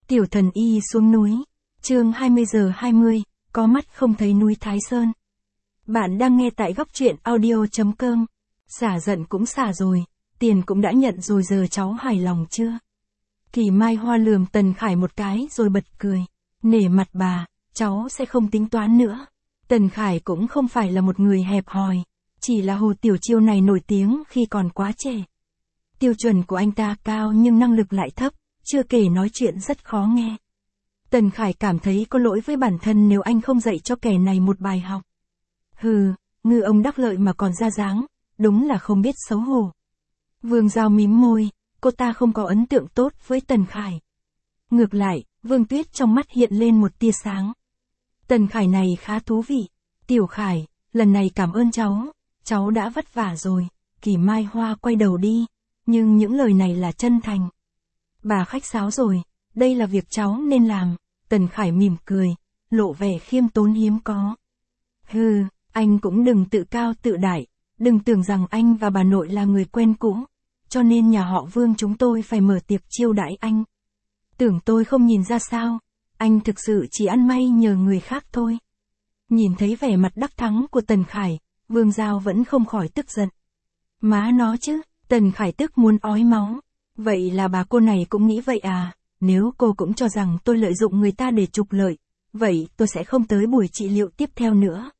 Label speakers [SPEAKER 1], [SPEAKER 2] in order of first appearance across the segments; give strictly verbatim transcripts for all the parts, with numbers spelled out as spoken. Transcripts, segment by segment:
[SPEAKER 1] Tiểu thần y xuống núi. Chương hai mươi giờ hai mươi, có mắt không thấy núi Thái Sơn. Bạn đang nghe tại góc truyện audio chấm com. Xả giận cũng xả rồi, tiền cũng đã nhận rồi, giờ cháu hài lòng chưa? Kỳ Mai Hoa lườm Tần Khải một cái rồi bật cười. Nể mặt bà, cháu sẽ không tính toán nữa. Tần Khải cũng không phải là một người hẹp hòi, chỉ là Hồ Tiểu Chiêu này nổi tiếng khi còn quá trẻ. Tiêu chuẩn của anh ta cao nhưng năng lực lại thấp, chưa kể nói chuyện rất khó nghe. Tần Khải cảm thấy có lỗi với bản thân nếu anh không dạy cho kẻ này một bài học. Hừ, ngư ông đắc lợi mà còn ra dáng, đúng là không biết xấu hổ. Vương Giao mím môi, cô ta không có ấn tượng tốt với Tần Khải. Ngược lại, Vương Tuyết trong mắt hiện lên một tia sáng. Tần Khải này khá thú vị. Tiểu Khải, lần này cảm ơn cháu, cháu đã vất vả rồi. Kỳ Mai Hoa quay đầu đi, nhưng những lời này là chân thành. Bà khách sáo rồi, đây là việc cháu nên làm. Tần Khải mỉm cười, lộ vẻ khiêm tốn hiếm có. Hừ, anh cũng đừng tự cao tự đại, đừng tưởng rằng anh và bà nội là người quen cũ, cho nên nhà họ Vương chúng tôi phải mở tiệc chiêu đãi anh. Tưởng tôi không nhìn ra sao, anh thực sự chỉ ăn may nhờ người khác thôi. Nhìn thấy vẻ mặt đắc thắng của Tần Khải, Vương Giao vẫn không khỏi tức giận. Má nó chứ, Tần Khải tức muốn ói máu. Vậy là bà cô này cũng nghĩ vậy à? Nếu cô cũng cho rằng tôi lợi dụng người ta để trục lợi, vậy tôi sẽ không tới buổi trị liệu tiếp theo nữa.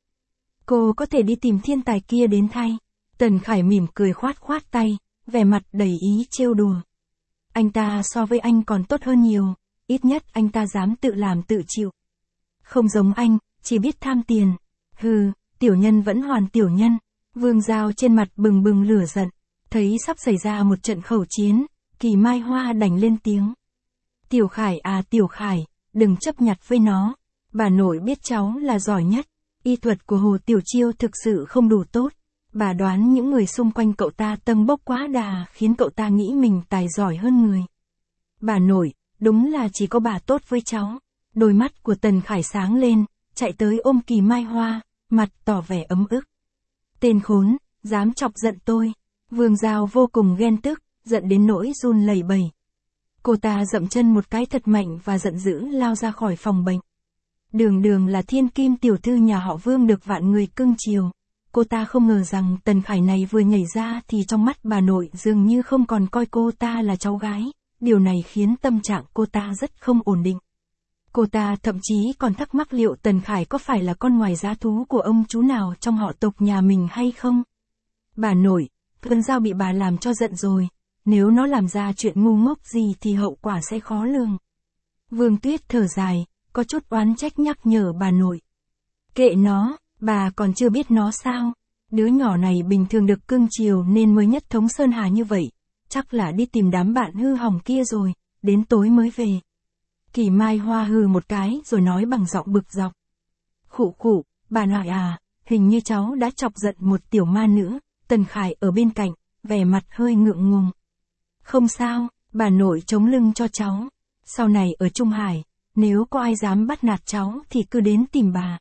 [SPEAKER 1] Cô có thể đi tìm thiên tài kia đến thay. Tần Khải mỉm cười khoát khoát tay, vẻ mặt đầy ý trêu đùa. Anh ta so với anh còn tốt hơn nhiều, ít nhất anh ta dám tự làm tự chịu. Không giống anh, chỉ biết tham tiền. Hừ, tiểu nhân vẫn hoàn tiểu nhân. Vương Giao trên mặt bừng bừng lửa giận, thấy sắp xảy ra một trận khẩu chiến, Kỳ Mai Hoa đành lên tiếng. Tiểu Khải à Tiểu Khải, đừng chấp nhặt với nó. Bà nội biết cháu là giỏi nhất. Y thuật của Hồ Tiểu Chiêu thực sự không đủ tốt. Bà đoán những người xung quanh cậu ta tâng bốc quá đà khiến cậu ta nghĩ mình tài giỏi hơn người. Bà nội, đúng là chỉ có bà tốt với cháu. Đôi mắt của Tần Khải sáng lên, chạy tới ôm Kỳ Mai Hoa, mặt tỏ vẻ ấm ức. Tên khốn, dám chọc giận tôi. Vương Giao vô cùng ghen tức, giận đến nỗi run lẩy bẩy. Cô ta dậm chân một cái thật mạnh và giận dữ lao ra khỏi phòng bệnh. Đường đường là thiên kim tiểu thư nhà họ Vương được vạn người cưng chiều. Cô ta không ngờ rằng Tần Khải này vừa nhảy ra thì trong mắt bà nội dường như không còn coi cô ta là cháu gái. Điều này khiến tâm trạng cô ta rất không ổn định. Cô ta thậm chí còn thắc mắc liệu Tần Khải có phải là con ngoài giá thú của ông chú nào trong họ tộc nhà mình hay không. Bà nội, Vương Giao bị bà làm cho giận rồi. Nếu nó làm ra chuyện ngu ngốc gì thì hậu quả sẽ khó lường. Vương Tuyết thở dài, có chút oán trách nhắc nhở bà nội. Kệ nó, bà còn chưa biết nó sao. Đứa nhỏ này bình thường được cưng chiều nên mới nhất thống Sơn Hà như vậy. Chắc là đi tìm đám bạn hư hỏng kia rồi, đến tối mới về. Kỳ Mai Hoa hừ một cái rồi nói bằng giọng bực dọc. Khụ khụ, bà nội à, hình như cháu đã chọc giận một tiểu ma nữ. Tần Khải ở bên cạnh, vẻ mặt hơi ngượng ngùng. Không sao, bà nội chống lưng cho cháu. Sau này ở Trung Hải, nếu có ai dám bắt nạt cháu thì cứ đến tìm bà.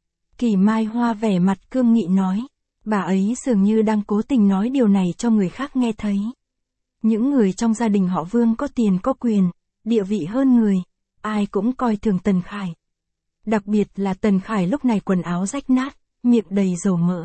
[SPEAKER 1] Kỳ Mai Hoa vẻ mặt cương nghị nói. Bà ấy dường như đang cố tình nói điều này cho người khác nghe thấy. Những người trong gia đình họ Vương có tiền có quyền, địa vị hơn người, ai cũng coi thường Tần Khải. Đặc biệt là Tần Khải lúc này quần áo rách nát, miệng đầy dầu mỡ.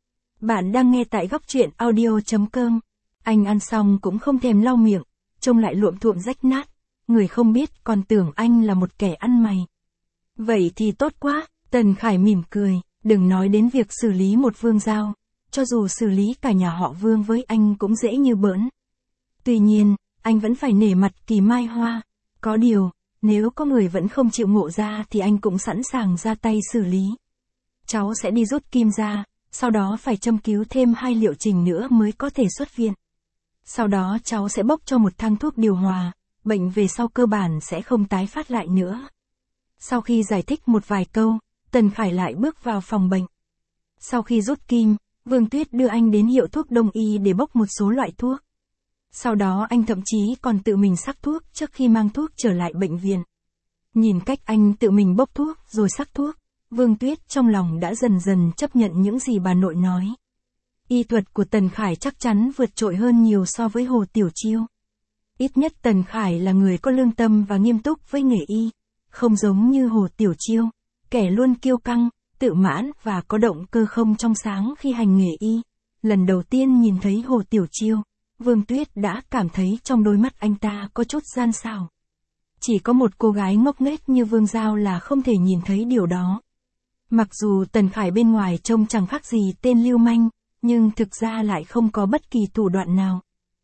[SPEAKER 1] Bạn đang nghe tại góc truyện audio chấm com. Anh ăn xong cũng không thèm lau miệng, trông lại luộm thuộm rách nát. Người không biết còn tưởng anh là một kẻ ăn mày. Vậy thì tốt quá, Tần Khải mỉm cười, đừng nói đến việc xử lý một Vương Giao. Cho dù xử lý cả nhà họ Vương với anh cũng dễ như bỡn. Tuy nhiên, anh vẫn phải nể mặt Kỳ Mai Hoa. Có điều, nếu có người vẫn không chịu ngộ ra thì anh cũng sẵn sàng ra tay xử lý. Cháu sẽ đi rút kim ra, sau đó phải châm cứu thêm hai liệu trình nữa mới có thể xuất viện. Sau đó cháu sẽ bốc cho một thang thuốc điều hòa, bệnh về sau cơ bản sẽ không tái phát lại nữa. Sau khi giải thích một vài câu, Tần Khải lại bước vào phòng bệnh. Sau khi rút kim, Vương Tuyết đưa anh đến hiệu thuốc đông y để bốc một số loại thuốc. Sau đó anh thậm chí còn tự mình sắc thuốc trước khi mang thuốc trở lại bệnh viện. Nhìn cách anh tự mình bốc thuốc rồi sắc thuốc, Vương Tuyết trong lòng đã dần dần chấp nhận những gì bà nội nói. Y thuật của Tần Khải chắc chắn vượt trội hơn nhiều so với Hồ Tiểu Chiêu. Ít nhất Tần Khải là người có lương tâm và nghiêm túc với nghề y, không giống như Hồ Tiểu Chiêu, kẻ luôn kiêu căng, tự mãn và có động cơ không trong sáng khi hành nghề y. Lần đầu tiên nhìn thấy Hồ Tiểu Chiêu, Vương Tuyết đã cảm thấy trong đôi mắt anh ta có chút gian xảo. Chỉ có một cô gái ngốc nghếch như Vương Giao là không thể nhìn thấy điều đó. Mặc dù Tần Khải bên ngoài trông chẳng khác gì tên lưu manh, nhưng thực ra lại không có bất kỳ thủ đoạn nào.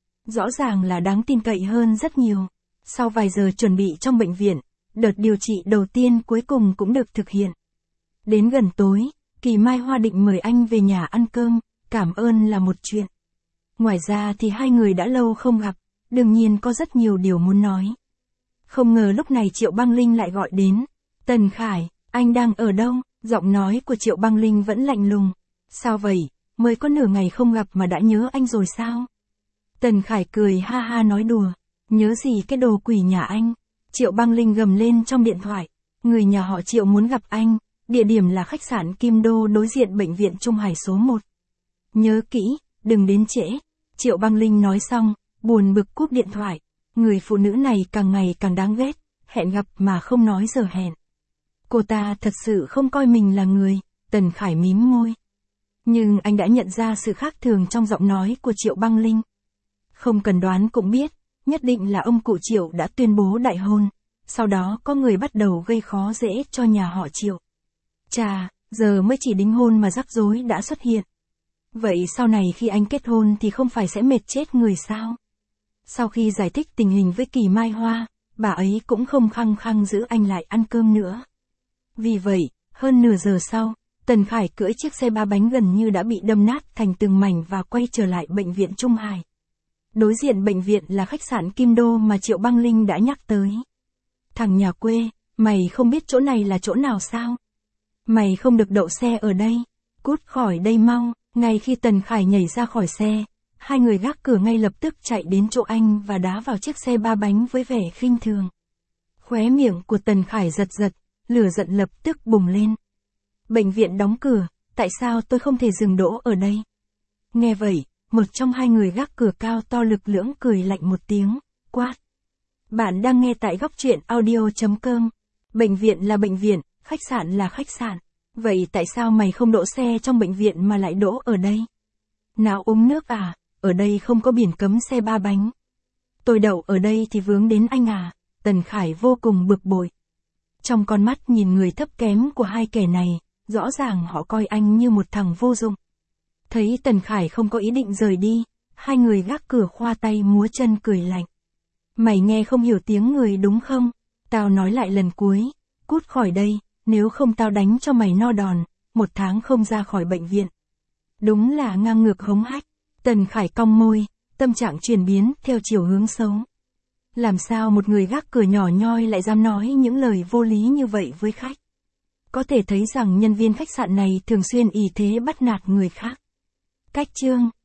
[SPEAKER 1] Rõ ràng là đáng tin cậy hơn rất nhiều. Sau vài giờ chuẩn bị trong bệnh viện, đợt điều trị đầu tiên cuối cùng cũng được thực hiện. Đến gần tối, Kỳ Mai Hoa định mời anh về nhà ăn cơm, cảm ơn là một chuyện. Ngoài ra thì hai người đã lâu không gặp, đương nhiên có rất nhiều điều muốn nói. Không ngờ lúc này Triệu Băng Linh lại gọi đến. Tần Khải, anh đang ở đâu? Giọng nói của Triệu Băng Linh vẫn lạnh lùng. Sao vậy, mới có nửa ngày không gặp mà đã nhớ anh rồi sao? Tần Khải cười ha ha nói đùa. Nhớ gì cái đồ quỷ nhà anh? Triệu Băng Linh gầm lên trong điện thoại. Người nhà họ Triệu muốn gặp anh, địa điểm là khách sạn Kim Đô đối diện bệnh viện Trung Hải số một. Nhớ kỹ, đừng đến trễ. Triệu Băng Linh nói xong, buồn bực cúp điện thoại. Người phụ nữ này càng ngày càng đáng ghét, hẹn gặp mà không nói giờ hẹn. Cô ta thật sự không coi mình là người. Tần Khải mím môi. Nhưng anh đã nhận ra sự khác thường trong giọng nói của Triệu Băng Linh. Không cần đoán cũng biết, nhất định là ông cụ Triệu đã tuyên bố đại hôn. Sau đó có người bắt đầu gây khó dễ cho nhà họ Triệu. Chà, giờ mới chỉ đính hôn mà rắc rối đã xuất hiện. Vậy sau này khi anh kết hôn thì không phải sẽ mệt chết người sao? Sau khi giải thích tình hình với Kỳ Mai Hoa, bà ấy cũng không khăng khăng giữ anh lại ăn cơm nữa. Vì vậy, hơn nửa giờ sau, Tần Khải cưỡi chiếc xe ba bánh gần như đã bị đâm nát thành từng mảnh và quay trở lại bệnh viện Trung Hải. Đối diện bệnh viện là khách sạn Kim Đô mà Triệu Băng Linh đã nhắc tới. Thằng nhà quê, mày không biết chỗ này là chỗ nào sao? Mày không được đậu xe ở đây. Cút khỏi đây mau. Ngay khi Tần Khải nhảy ra khỏi xe, hai người gác cửa ngay lập tức chạy đến chỗ anh và đá vào chiếc xe ba bánh với vẻ khinh thường. Khóe miệng của Tần Khải giật giật, lửa giận lập tức bùng lên. Bệnh viện đóng cửa, tại sao tôi không thể dừng đỗ ở đây? Nghe vậy, một trong hai người gác cửa cao to lực lưỡng cười lạnh một tiếng, quát. Bạn đang nghe tại góc truyện audio chấm com. Bệnh viện là bệnh viện, khách sạn là khách sạn. Vậy tại sao mày không đỗ xe trong bệnh viện mà lại đỗ ở đây? Nào uống nước à, ở đây không có biển cấm xe ba bánh. Tôi đậu ở đây thì vướng đến anh à, Tần Khải vô cùng bực bội. Trong con mắt nhìn người thấp kém của hai kẻ này, rõ ràng họ coi anh như một thằng vô dụng. Thấy Tần Khải không có ý định rời đi, hai người gác cửa khoa tay múa chân cười lạnh. Mày nghe không hiểu tiếng người đúng không? Tao nói lại lần cuối, cút khỏi đây, nếu không tao đánh cho mày no đòn, một tháng không ra khỏi bệnh viện. Đúng là ngang ngược hống hách. Tần Khải cong môi, tâm trạng chuyển biến theo chiều hướng xấu. Làm sao một người gác cửa nhỏ nhoi lại dám nói những lời vô lý như vậy với khách? Có thể thấy rằng nhân viên khách sạn này thường xuyên ỷ thế bắt nạt người khác. Cách chương